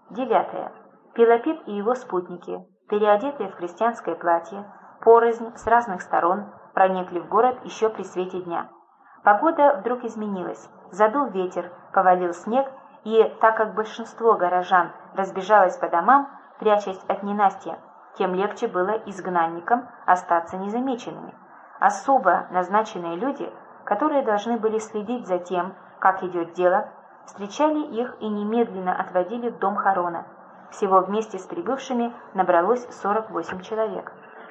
9. Пелопид и его спутники, переодетые в крестьянское платье, порознь с разных сторон проникли в город еще при свете дня. Погода вдруг изменилась, задул ветер, повалил снег, и так как большинство горожан разбежалось по домам, прячась от ненастья, тем легче было изгнанникам остаться незамеченными. Особо назначенные люди, которые должны были следить за тем, как идет дело, встречали их и немедленно отводили в дом Харона. Всего вместе с прибывшими набралось 48 человек.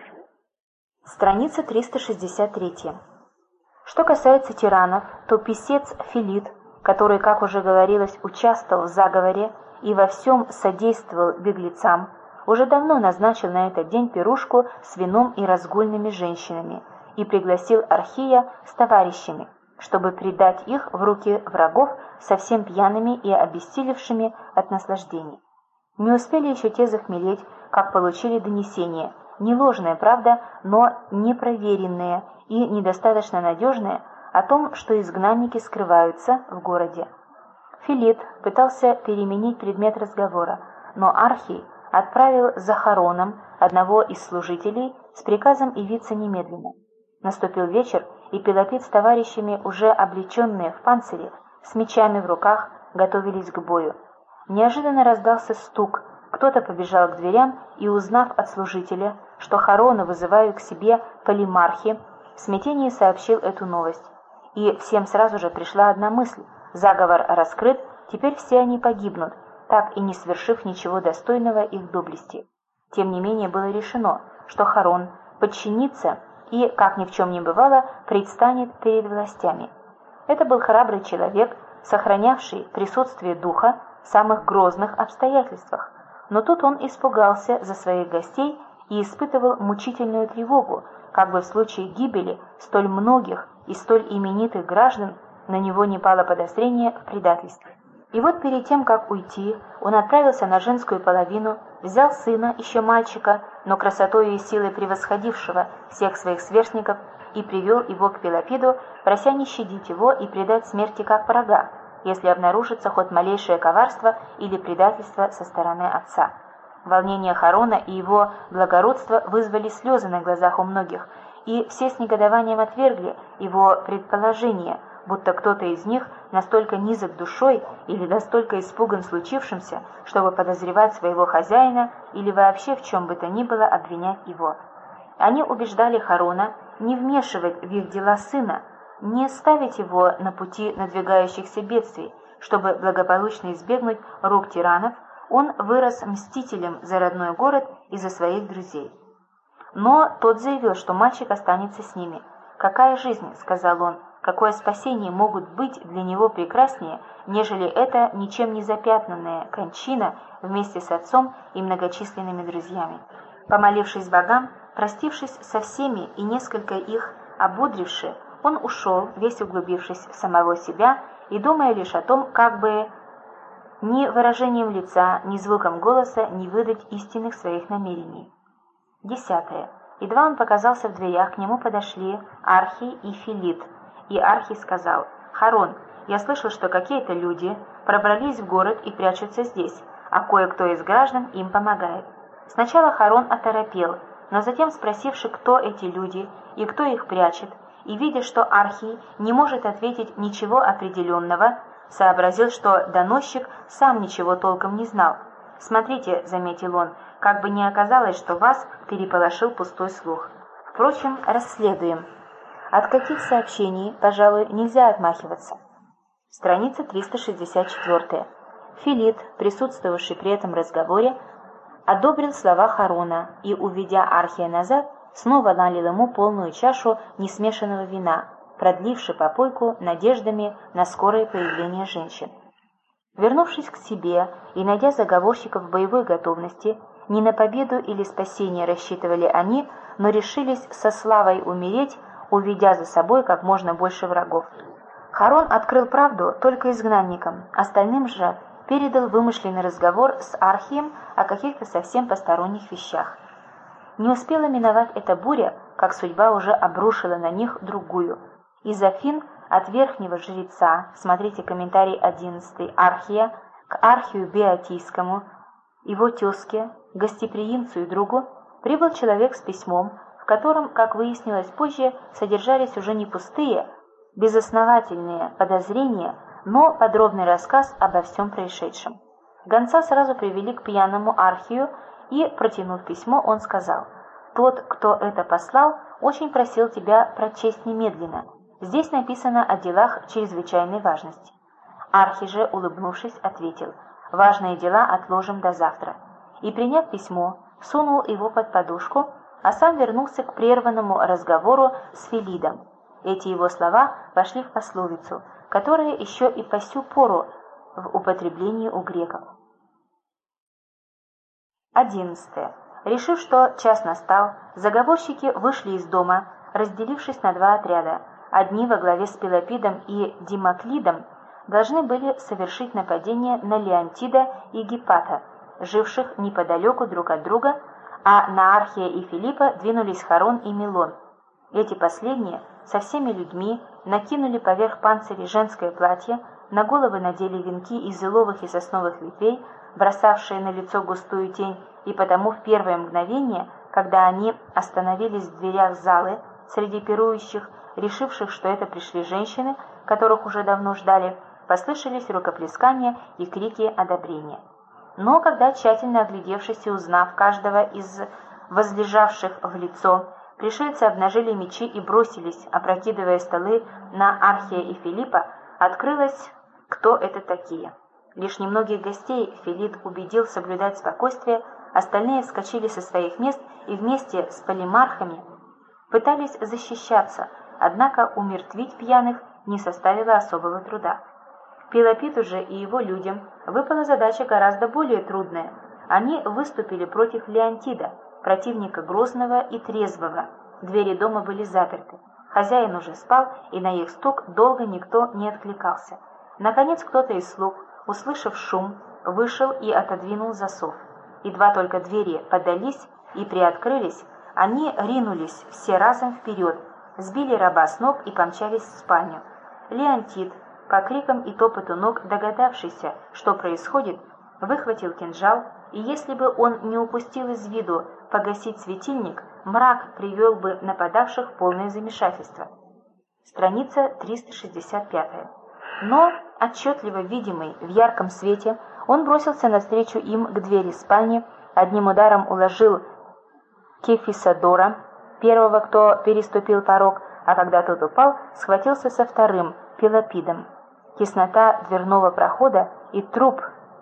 Страница 363. Что касается тиранов, то писец Филит, который, как уже говорилось, участвовал в заговоре и во всем содействовал беглецам, уже давно назначил на этот день пирушку с вином и разгульными женщинами и пригласил Архия с товарищами, чтобы предать их в руки врагов совсем пьяными и обессилевшими от наслаждений. Не успели еще те захмелеть, как получили донесение, не ложное, правда, но непроверенное и недостаточно надежное, о том, что изгнанники скрываются в городе. Филит пытался переменить предмет разговора, но Архий отправил за Хароном одного из служителей с приказом явиться немедленно. Наступил вечер, и Пелопид с товарищами, уже облеченные в панцире, с мечами в руках, готовились к бою. Неожиданно раздался стук, кто-то побежал к дверям и, узнав от служителя, что Харона вызывают к себе полимархи, в смятении сообщил эту новость. И всем сразу же пришла одна мысль: заговор раскрыт, теперь все они погибнут, так и не свершив ничего достойного их доблести. Тем не менее было решено, что Харон подчинится и, как ни в чем не бывало, предстанет перед властями. Это был храбрый человек, сохранявший присутствие духа в самых грозных обстоятельствах, но тут он испугался за своих гостей и испытывал мучительную тревогу, как бы в случае гибели столь многих и столь именитых граждан на него не пало подозрение в предательстве. И вот перед тем, как уйти, он отправился на женскую половину, взял сына, еще мальчика, но красотою и силой превосходившего всех своих сверстников, и привел его к Пелопиду, прося не щадить его и предать смерти как врага, если обнаружится хоть малейшее коварство или предательство со стороны отца. Волнение Харона и его благородство вызвали слезы на глазах у многих, и все с негодованием отвергли его предположение, будто кто-то из них настолько низок душой или настолько испуган случившимся, чтобы подозревать своего хозяина или вообще в чем бы то ни было обвинять его. Они убеждали Харона не вмешивать в их дела сына, не ставить его на пути надвигающихся бедствий, чтобы благополучно избегнуть рук тиранов. Он вырос мстителем за родной город и за своих друзей. Но тот заявил, что мальчик останется с ними. «Какая жизнь, — сказал он, — какое спасение могут быть для него прекраснее, нежели эта ничем не запятнанная кончина вместе с отцом и многочисленными друзьями». Помолившись богам, простившись со всеми и несколько их ободривши, он ушел, весь углубившись в самого себя и думая лишь о том, как бы ни выражением лица, ни звуком голоса не выдать истинных своих намерений. 10. Едва он показался в дверях, к нему подошли Архий и Филит, и Архий сказал: «Харон, я слышал, что какие-то люди пробрались в город и прячутся здесь, а кое-кто из граждан им помогает». Сначала Харон оторопел, но затем, спросивши, кто эти люди и кто их прячет, и видя, что Архий не может ответить ничего определенного, сообразил, что доносчик сам ничего толком не знал. «Смотрите, — заметил он, — как бы не оказалось, что вас переполошил пустой слух. Впрочем, расследуем. От каких сообщений, пожалуй, нельзя отмахиваться». Страница 364. Филит, присутствовавший при этом разговоре, одобрил слова Харона и, уведя Архия назад, снова налил ему полную чашу несмешанного вина, продливши попойку надеждами на скорое появление женщин. Вернувшись к себе и найдя заговорщиков в боевой готовности, не на победу или спасение рассчитывали они, но решились со славой умереть, уведя за собой как можно больше врагов. Харон открыл правду только изгнанникам, остальным же передал вымышленный разговор с Архием о каких-то совсем посторонних вещах. Не успела миновать эта буря, как судьба уже обрушила на них другую. Из Афин от верхнего жреца, смотрите комментарий 11, Архия, к Архию Беотийскому, его тезке, гостеприимцу и другу, прибыл человек с письмом, в котором, как выяснилось позже, содержались уже не пустые, безосновательные подозрения, но подробный рассказ обо всем происшедшем. Гонца сразу привели к пьяному Архию, и, протянув письмо, он сказал: «Тот, кто это послал, очень просил тебя прочесть немедленно. Здесь написано о делах чрезвычайной важности». Архий же, улыбнувшись, ответил: «Важные дела отложим до завтра». И, приняв письмо, сунул его под подушку, а сам вернулся к прерванному разговору с Филидом. Эти его слова вошли в пословицу, которая еще и по сю пору в употреблении у греков. 11. Решив, что час настал, заговорщики вышли из дома, разделившись на два отряда. Одни во главе с Пелопидом и Димоклидом должны были совершить нападение на Леонтида и Гиппата, живших неподалеку друг от друга, а на Архия и Филиппа двинулись Харон и Милон. Эти последние со всеми людьми накинули поверх панцирей женское платье, на головы надели венки из еловых и сосновых ветвей, бросавшие на лицо густую тень, и потому в первое мгновение, когда они остановились в дверях залы среди пирующих, решивших, что это пришли женщины, которых уже давно ждали, послышались рукоплескания и крики одобрения. Но когда, тщательно оглядевшись и узнав каждого из возлежавших в лицо, пришельцы обнажили мечи и бросились, опрокидывая столы на Архия и Филиппа, открылось, кто это такие. Лишь немногих гостей Филид убедил соблюдать спокойствие, остальные вскочили со своих мест и вместе с полимархами пытались защищаться, однако умертвить пьяных не составило особого труда. Пелопиду же и его людям выпала задача гораздо более трудная. Они выступили против Леонтида, противника грозного и трезвого. Двери дома были заперты. Хозяин уже спал, и на их стук долго никто не откликался. Наконец кто-то из слуг, услышав шум, вышел и отодвинул засов. Едва только двери поддались и приоткрылись, они ринулись все разом вперед, сбили раба с ног и помчались в спальню. Леонтид, по крикам и топоту ног догадавшийся, что происходит, выхватил кинжал, и если бы он не упустил из виду погасить светильник, мрак привел бы нападавших в полное замешательство. Страница 365. Но, отчетливо видимый в ярком свете, он бросился навстречу им к двери спальни, одним ударом уложил Кефисодора, первого, кто переступил порог, а когда тот упал, схватился со вторым, Пелопидом. Теснота дверного прохода и труп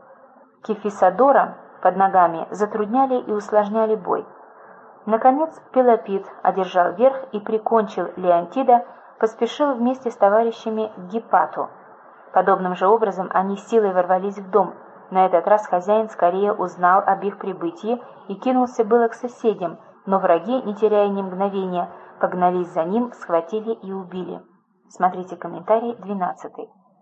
Кефисодора под ногами затрудняли и усложняли бой. Наконец Пелопид одержал верх и прикончил Леонтида, поспешил вместе с товарищами к Гиппату. Подобным же образом они силой ворвались в дом. На этот раз хозяин скорее узнал об их прибытии и кинулся было к соседям, но враги, не теряя ни мгновения, погнались за ним, схватили и убили. Смотрите комментарий 12.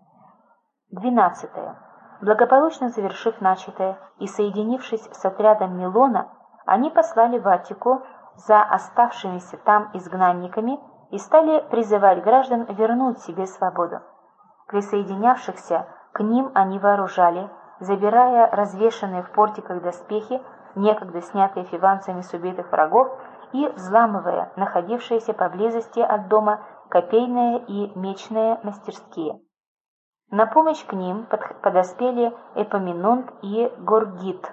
12. Благополучно завершив начатое и соединившись с отрядом Милона, они послали в Аттику за оставшимися там изгнанниками и стали призывать граждан вернуть себе свободу. Присоединявшихся к ним они вооружали, забирая развешанные в портиках доспехи, некогда снятые фиванцами с убитых врагов, и взламывая находившиеся поблизости от дома копейные и мечные мастерские. На помощь к ним подоспели Эпоминонт и Горгит,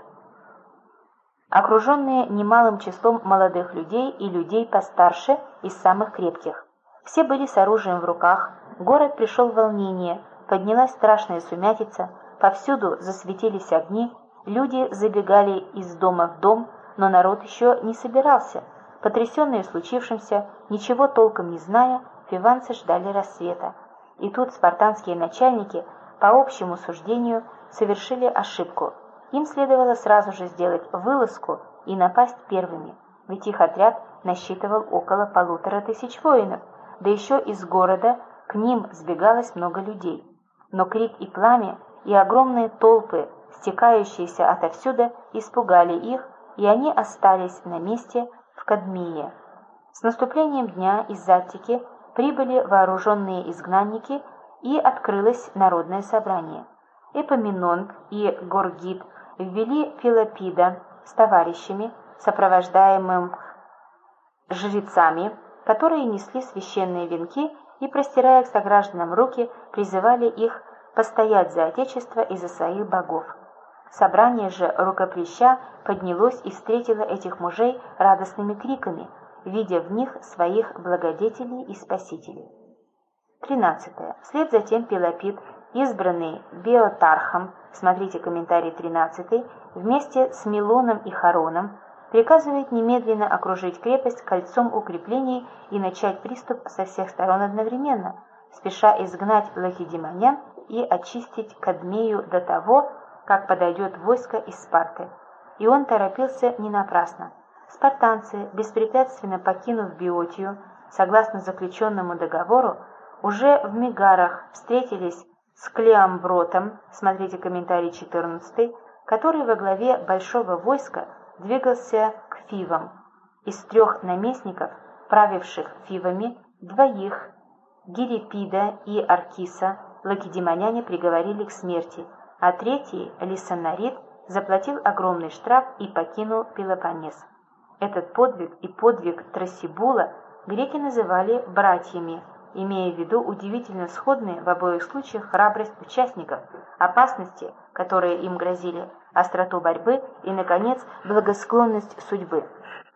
окруженные немалым числом молодых людей и людей постарше из самых крепких. Все были с оружием в руках, город пришел в волнение, поднялась страшная сумятица, повсюду засветились огни, люди забегали из дома в дом, но народ еще не собирался. Потрясенные случившимся, ничего толком не зная, фиванцы ждали рассвета. И тут спартанские начальники, по общему суждению, совершили ошибку. Им следовало сразу же сделать вылазку и напасть первыми, ведь их отряд насчитывал около 1500 воинов, да еще из города к ним сбегалось много людей. Но крик и пламя, и огромные толпы, стекающиеся отовсюду, испугали их, и они остались на месте в Кадмее. С наступлением дня из Аттики прибыли вооруженные изгнанники, и открылось народное собрание. Эпоминонт и Горгит ввели Пелопида с товарищами, сопровождаемым жрецами, которые несли священные венки и, простирая к согражданам руки, призывали их постоять за Отечество и за своих богов. Собрание же рукоплеща поднялось и встретило этих мужей радостными криками, видя в них своих благодетелей и спасителей. 13. Вслед за тем Пелопид, избранный Биотархом, смотрите комментарий 13, вместе с Милоном и Хароном, приказывает немедленно окружить крепость кольцом укреплений и начать приступ со всех сторон одновременно, спеша изгнать лакедемонян и очистить Кадмею до того, как подойдет войско из Спарты. И он торопился не напрасно. Спартанцы, беспрепятственно покинув Биотию, согласно заключенному договору, уже в Мегарах встретились с Клеомбротом, смотрите комментарий 14, который во главе большого войска двигался к Фивам. Из 3 наместников, правивших Фивами, 2, Гирипида и Аркиса, лакедемоняне приговорили к смерти, а 3, Лисанарид, заплатил огромный штраф и покинул Пелопоннес. Этот подвиг и подвиг Трасибула греки называли братьями, имея в виду удивительно сходные в обоих случаях храбрость участников, опасности, которые им грозили, остроту борьбы и, наконец, благосклонность судьбы.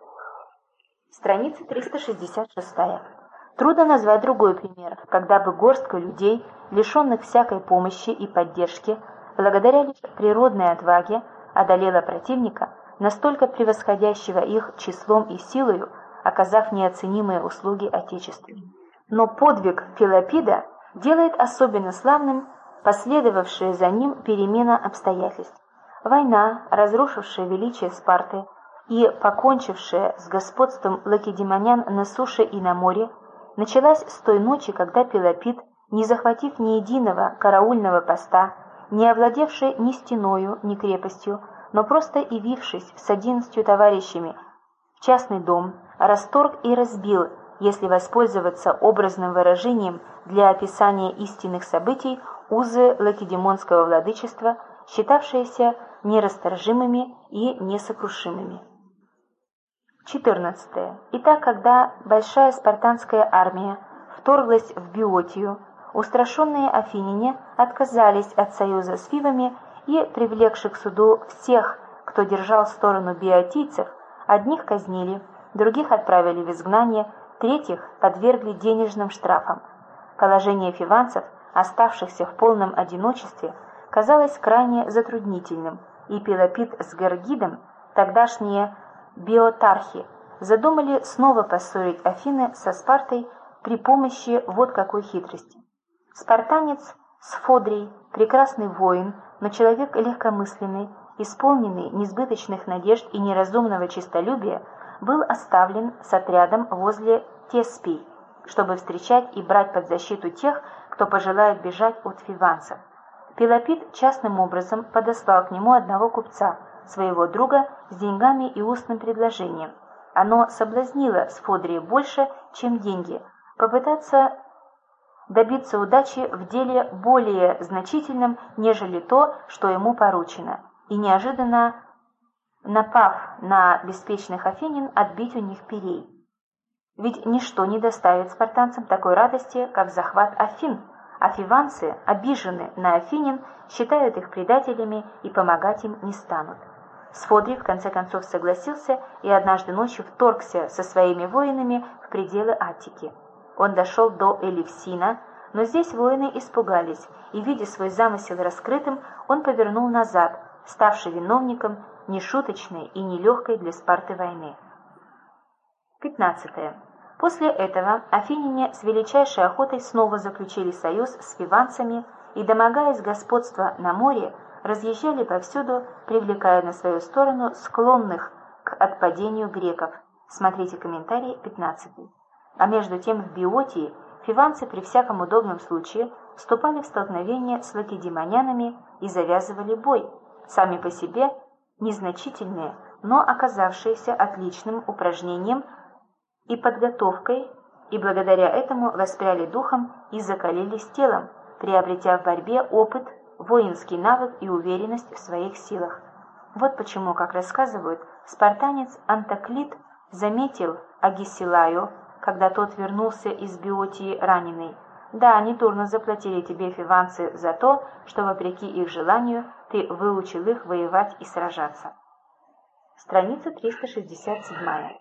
Страница 366. Трудно назвать другой пример, когда бы горстка людей, лишенных всякой помощи и поддержки, благодаря лишь природной отваге, одолела противника, настолько превосходящего их числом и силою, оказав неоценимые услуги Отечеству. Но подвиг Пелопида делает особенно славным последовавшая за ним перемена обстоятельств. Война, разрушившая величие Спарты и покончившая с господством лакедемонян на суше и на море, началась с той ночи, когда Пелопид, не захватив ни единого караульного поста, не овладевший ни стеною, ни крепостью, но просто явившись с 11 товарищами в частный дом, расторг и разбил, если воспользоваться образным выражением для описания истинных событий, узы лакедемонского владычества, считавшиеся нерасторжимыми и несокрушимыми. 14. Итак, когда большая спартанская армия вторглась в Биотию, устрашенные афиняне отказались от союза с фивами и, привлекши к суду всех, кто держал сторону биотийцев, одних казнили, других отправили в изгнание, третьих подвергли денежным штрафам. Положение фиванцев, оставшихся в полном одиночестве, казалось крайне затруднительным, и Пелопид с Гергидом, тогдашние биотархи, задумали снова поссорить Афины со Спартой при помощи вот какой хитрости. Спартанец Сфодрий, прекрасный воин, но человек легкомысленный, исполненный несбыточных надежд и неразумного честолюбия, был оставлен с отрядом возле Теспий, чтобы встречать и брать под защиту тех, кто пожелает бежать от фиванцев. Пелопид частным образом подослал к нему одного купца, своего друга, с деньгами и устным предложением. Оно соблазнило Сфодрия больше, чем деньги, попытаться добиться удачи в деле более значительном, нежели то, что ему поручено, и неожиданно, напав на беспечных афинян, отбить у них перей. Ведь ничто не доставит спартанцам такой радости, как захват Афин, а фиванцы, обижены на афинян, считают их предателями и помогать им не станут. Сфодрий в конце концов согласился и однажды ночью вторгся со своими воинами в пределы Аттики. Он дошел до Элевсина, но здесь воины испугались, и, видя свой замысел раскрытым, он повернул назад, ставший виновником нешуточной и нелегкой для Спарты войны. 15. После этого афиняне с величайшей охотой снова заключили союз с фиванцами и, домогаясь господства на море, разъезжали повсюду, привлекая на свою сторону склонных к отпадению греков. Смотрите комментарий 15. А между тем в Биотии фиванцы при всяком удобном случае вступали в столкновение с лакедемонянами и завязывали бой, сами по себе незначительные, но оказавшиеся отличным упражнением и подготовкой, и благодаря этому воспряли духом и закалились телом, приобретя в борьбе опыт, воинский навык и уверенность в своих силах. Вот почему, как рассказывают, спартанец Антоклит заметил Агисилаю, когда тот вернулся из Биотии раненый: «Да, недурно заплатили тебе фиванцы за то, что, вопреки их желанию, ты выучил их воевать и сражаться». Страница 367.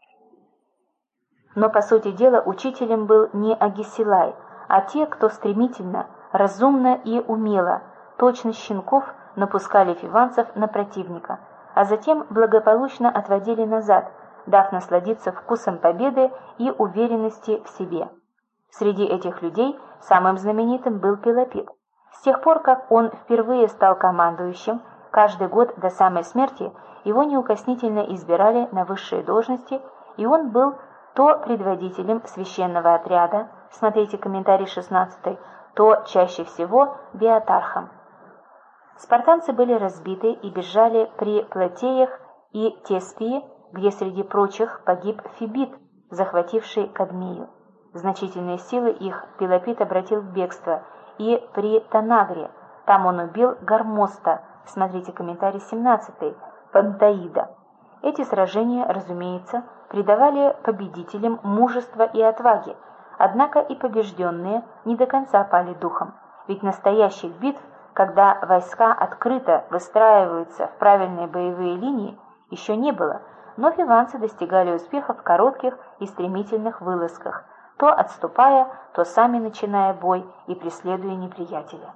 Но, по сути дела, учителем был не Агисилай, а те, кто стремительно, разумно и умело, точно щенков, напускали фиванцев на противника, а затем благополучно отводили назад, дав насладиться вкусом победы и уверенности в себе. Среди этих людей самым знаменитым был Пелопид. С тех пор, как он впервые стал командующим, каждый год до самой смерти его неукоснительно избирали на высшие должности, и он был то предводителем священного отряда, смотрите комментарий 16, то чаще всего биотархом. Спартанцы были разбиты и бежали при Платеях и Теспии, где среди прочих погиб Фибит, захвативший Кадмею. Значительные силы их Пелопид обратил в бегство, и при Танагре, там он убил Гармоста, смотрите комментарий 17, Пантаида. Эти сражения, разумеется, придавали победителям мужество и отваги, однако и побежденные не до конца пали духом, ведь настоящих битв, когда войска открыто выстраиваются в правильные боевые линии, еще не было, но фиванцы достигали успеха в коротких и стремительных вылазках, то отступая, то сами начиная бой и преследуя неприятеля.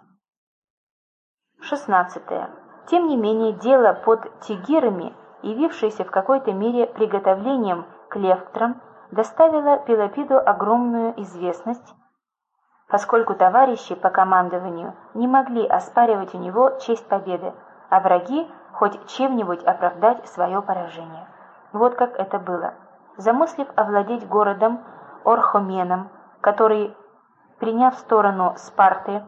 16. Тем не менее, дело под Тигирами, явившееся в какой-то мере приготовлением к левктрам, доставило Пелопиду огромную известность, поскольку товарищи по командованию не могли оспаривать у него честь победы, а враги хоть чем-нибудь оправдать свое поражение. Вот как это было. Замыслив овладеть городом Орхоменом, который, приняв сторону Спарты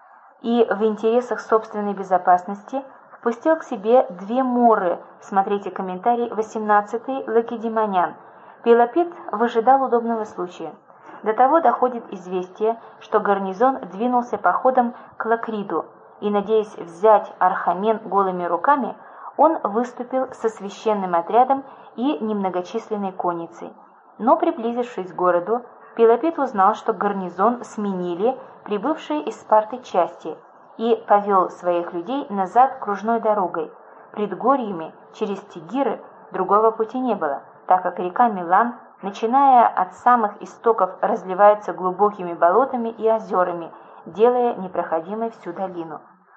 и в интересах собственной безопасности, впустил к себе две моры, смотрите комментарий 18, Лакедемонян, Пелопид выжидал удобного случая. До того доходит известие, что гарнизон двинулся походом к Лакриду, и, надеясь взять Архамен голыми руками, он выступил со священным отрядом и немногочисленной конницей. Но, приблизившись к городу, Пелопид узнал, что гарнизон сменили прибывшие из Спарты части, и повел своих людей назад кружной дорогой. Предгорьями через Тигиры другого пути не было, так как река Милан, начиная от самых истоков, разливается глубокими болотами и озерами, делая непроходимой всю долину.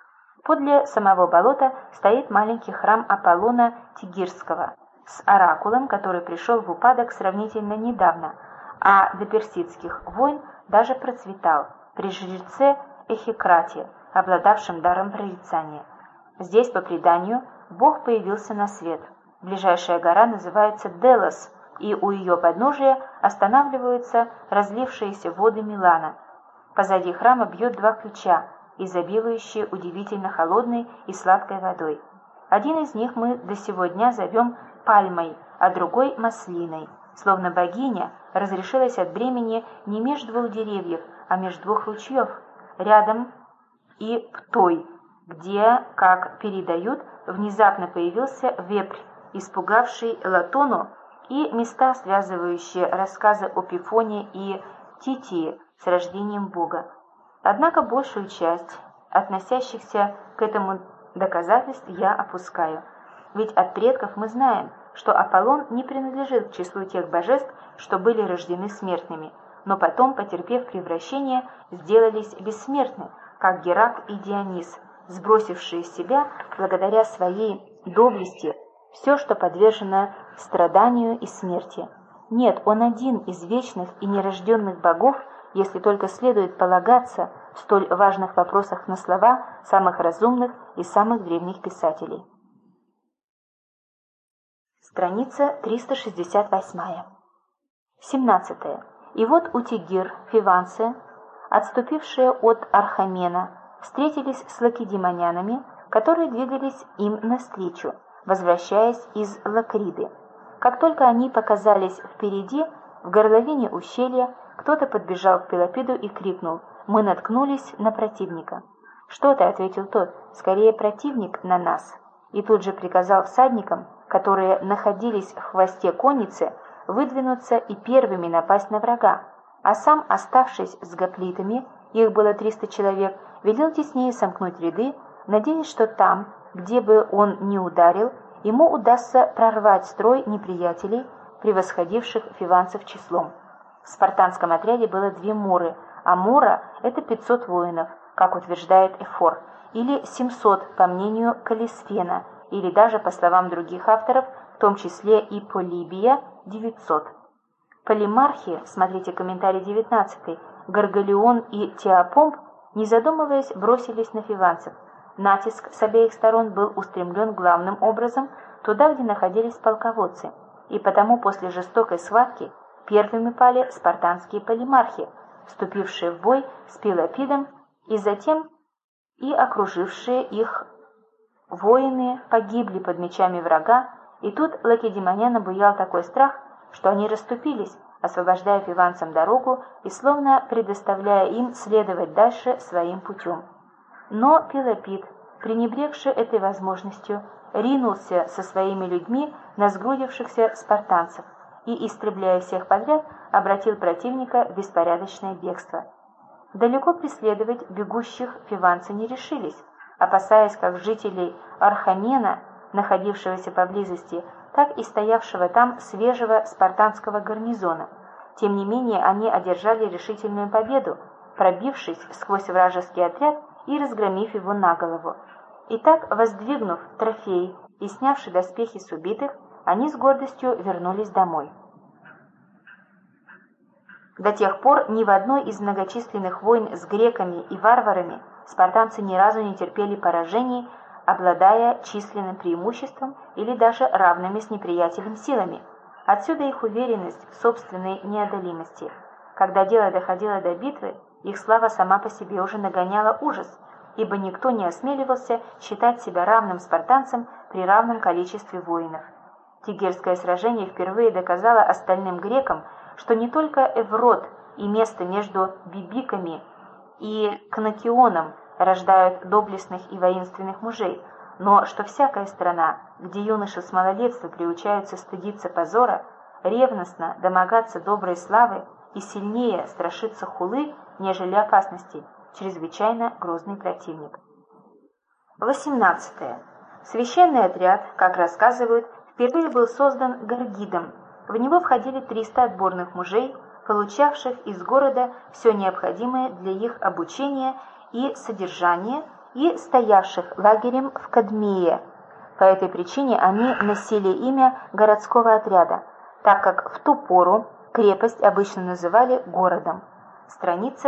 Подле самого болота стоит маленький храм Аполлона Тигирского с оракулом, который пришел в упадок сравнительно недавно, а до персидских войн даже процветал при жреце Эхикрате, обладавшем даром прорицания. Здесь, по преданию, Бог появился на свет. Ближайшая гора называется Делос, и у ее подножия останавливаются разлившиеся воды Милана. Позади храма бьют два ключа, изобилующие удивительно холодной и сладкой водой. Один из них мы до сего дня зовем пальмой, а другой маслиной, словно богиня разрешилась от бремени не меж двух деревьев, а меж двух ручьев, рядом и Птой, где, как передают, внезапно появился вепрь, испугавший Латону, и места, связывающие рассказы о Пифоне и Титии с рождением Бога. Однако большую часть относящихся к этому доказательств я опускаю, ведь от предков мы знаем, что Аполлон не принадлежит к числу тех божеств, что были рождены смертными, но потом, потерпев превращение, сделались бессмертны, как Геракл и Дионис, сбросившие с себя, благодаря своей доблести, все, что подвержено страданию и смерти. Нет, он один из вечных и нерожденных богов, если только следует полагаться в столь важных вопросах на слова самых разумных и самых древних писателей. Страница 368. 17. И вот у Тигир, фиванцы, отступившие от Архамена, встретились с лакедемонянами, которые двигались им навстречу, возвращаясь из Лакриды. Как только они показались впереди, в горловине ущелья, кто-то подбежал к Пелопиду и крикнул: «Мы наткнулись на противника». «Что ты?» — ответил тот. «Скорее противник на нас». и тут же приказал всадникам, которые находились в хвосте конницы, выдвинуться и первыми напасть на врага, а сам, оставшись с гоплитами, их было 300 человек, велел теснее сомкнуть ряды, надеясь, что там, где бы он ни ударил, ему удастся прорвать строй неприятелей, превосходивших фиванцев числом. В спартанском отряде было 2 муры, а мура – это 500 воинов, как утверждает Эфор, или 700, по мнению Калисфена, или даже, по словам других авторов, в том числе и Полибия, 900. Полимархи, смотрите комментарий 19, Гаргалион и Теопомп, не задумываясь, бросились на фиванцев. Натиск с обеих сторон был устремлен главным образом туда, где находились полководцы, и потому после жестокой схватки первыми пали спартанские полимархи, вступившие в бой с Пелопидом, и затем и окружившие их воины погибли под мечами врага, и тут лакедемонян обуял такой страх, что они расступились, освобождая фиванцам дорогу и словно предоставляя им следовать дальше своим путем. Но Пелопид, пренебрегший этой возможностью, ринулся со своими людьми на сгрудившихся спартанцев и, истребляя всех подряд, обратил противника в беспорядочное бегство. Далеко преследовать бегущих фиванцы не решились, опасаясь как жителей Архамена, находившегося поблизости, так и стоявшего там свежего спартанского гарнизона. Тем не менее, они одержали решительную победу, пробившись сквозь вражеский отряд и разгромив его на голову. Итак, воздвигнув трофеи и снявши доспехи с убитых, они с гордостью вернулись домой. До тех пор ни в одной из многочисленных войн с греками и варварами спартанцы ни разу не терпели поражений, обладая численным преимуществом или даже равными с неприятелем силами. Отсюда их уверенность в собственной неодолимости. Когда дело доходило до битвы, их слава сама по себе уже нагоняла ужас, ибо никто не осмеливался считать себя равным спартанцам при равном количестве воинов. Тигерское сражение впервые доказало остальным грекам, что не только Эврот и место между Бибиками и Кнакионом рождают доблестных и воинственных мужей, но что всякая страна, где юноши с малолетства приучаются стыдиться позора, ревностно домогаться доброй славы и сильнее страшиться хулы, нежели опасности, чрезвычайно грозный противник. 18. Священный отряд, как рассказывают, впервые был создан Гаргидом. В него входили 300 отборных мужей, получавших из города все необходимое для их обучения и содержания, и стоявших лагерем в Кадмее. По этой причине они носили имя городского отряда, так как в ту пору крепость обычно называли городом. Страница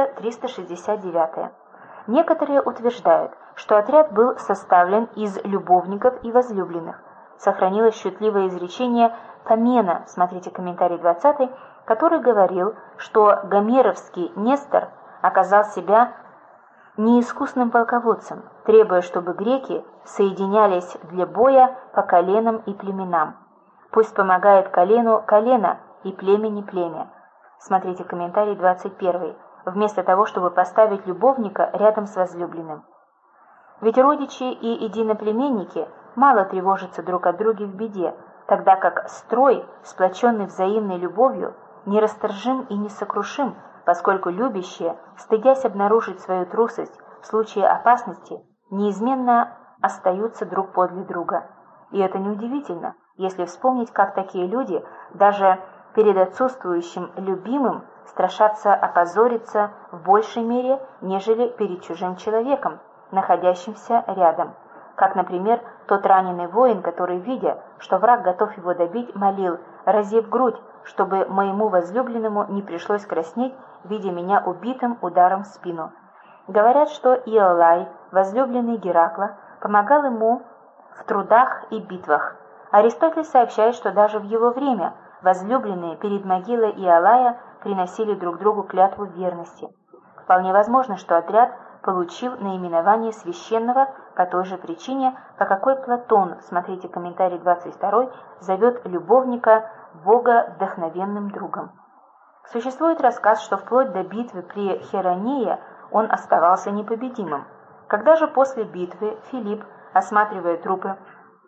369. Некоторые утверждают, что отряд был составлен из любовников и возлюбленных. Сохранилось шутливое изречение Помена, смотрите комментарий 20, который говорил, что гомеровский Нестор оказал себя неискусным полководцем, требуя, чтобы греки соединялись для боя по коленам и племенам. Пусть помогает колену колено и племени племя. Смотрите комментарий 21, вместо того, чтобы поставить любовника рядом с возлюбленным. Ведь родичи и единоплеменники мало тревожатся друг о друге в беде, тогда как строй, сплоченный взаимной любовью, нерасторжим и несокрушим, поскольку любящие, стыдясь обнаружить свою трусость в случае опасности, неизменно остаются друг подле друга. И это неудивительно, если вспомнить, как такие люди даже перед отсутствующим любимым страшатся опозориться в большей мере, нежели перед чужим человеком, находящимся рядом. Как, например, тот раненый воин, который, видя, что враг готов его добить, молил: «Разев грудь, чтобы моему возлюбленному не пришлось краснеть, видя меня убитым ударом в спину». Говорят, что Иолай, возлюбленный Геракла, помогал ему в трудах и битвах. Аристотель сообщает, что даже в его время возлюбленные перед могилой Иолая приносили друг другу клятву верности. Вполне возможно, что отряд получил наименование священного по той же причине, по какой Платон, смотрите комментарий 22, зовет любовника Бога вдохновенным другом. Существует рассказ, что вплоть до битвы при Херонее он оставался непобедимым. Когда же после битвы Филипп, осматривая трупы,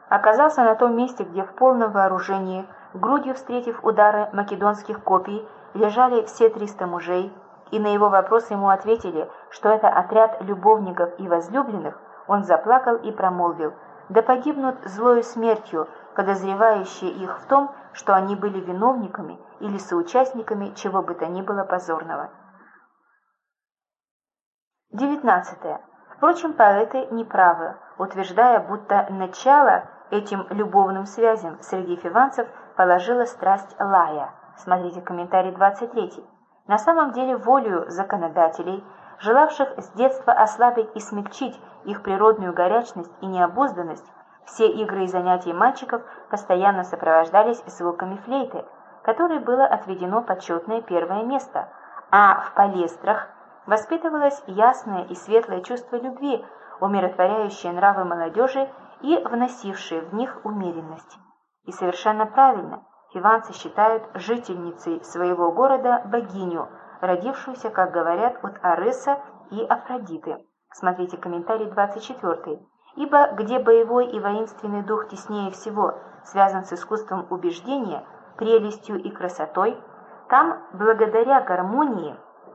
оказался на том месте, где в полном вооружении, грудью встретив удары македонских копий, лежали все 300 мужей, и на его вопрос ему ответили, что это отряд любовников и возлюбленных, он заплакал и промолвил: «Да погибнут злою смертью, подозревающие их в том, что они были виновниками или соучастниками чего бы то ни было позорного». 19. Впрочем, поэты неправы, утверждая, будто начало этим любовным связям среди фиванцев положила страсть Лая. Смотрите комментарий 23. На самом деле, волею законодателей, желавших с детства ослабить и смягчить их природную горячность и необузданность, все игры и занятия мальчиков постоянно сопровождались звуками флейты, которой было отведено почетное первое место, а в палестрах воспитывалось ясное и светлое чувство любви, умиротворяющее нравы молодежи и вносившее в них умеренность. И совершенно правильно, фиванцы считают жительницей своего города богиню, родившуюся, как говорят, от Ареса и Афродиты. Смотрите комментарий 24. Ибо где боевой и воинственный дух теснее всего связан с искусством убеждения, прелестью и красотой, там, благодаря гармонии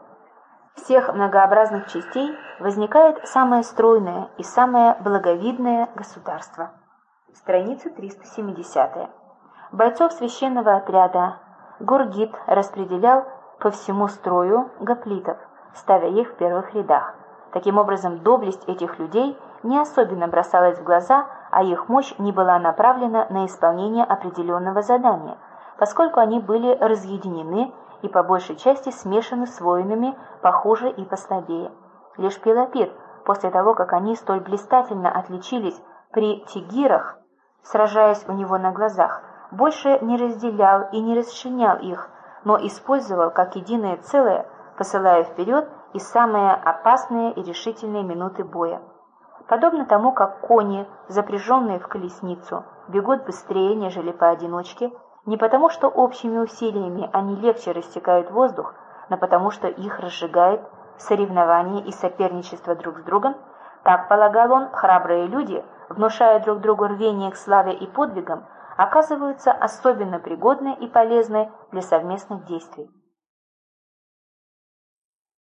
всех многообразных частей, возникает самое стройное и самое благовидное государство. Страница 370. Бойцов священного отряда Гургит распределял по всему строю гоплитов, ставя их в первых рядах. Таким образом, доблесть этих людей не особенно бросалась в глаза, а их мощь не была направлена на исполнение определенного задания, поскольку они были разъединены и по большей части смешаны с воинами похуже и послабее. Лишь Пелопид, после того, как они столь блистательно отличились при Тигирах, сражаясь у него на глазах, больше не разделял и не расчленял их, но использовал как единое целое, посылая вперед и самые опасные и решительные минуты боя. Подобно тому, как кони, запряженные в колесницу, бегут быстрее, нежели поодиночке, не потому, что общими усилиями они легче рассекают воздух, но потому, что их разжигает соревнование и соперничество друг с другом, так, полагал он, храбрые люди, внушая друг другу рвение к славе и подвигам, оказываются особенно пригодны и полезны для совместных действий.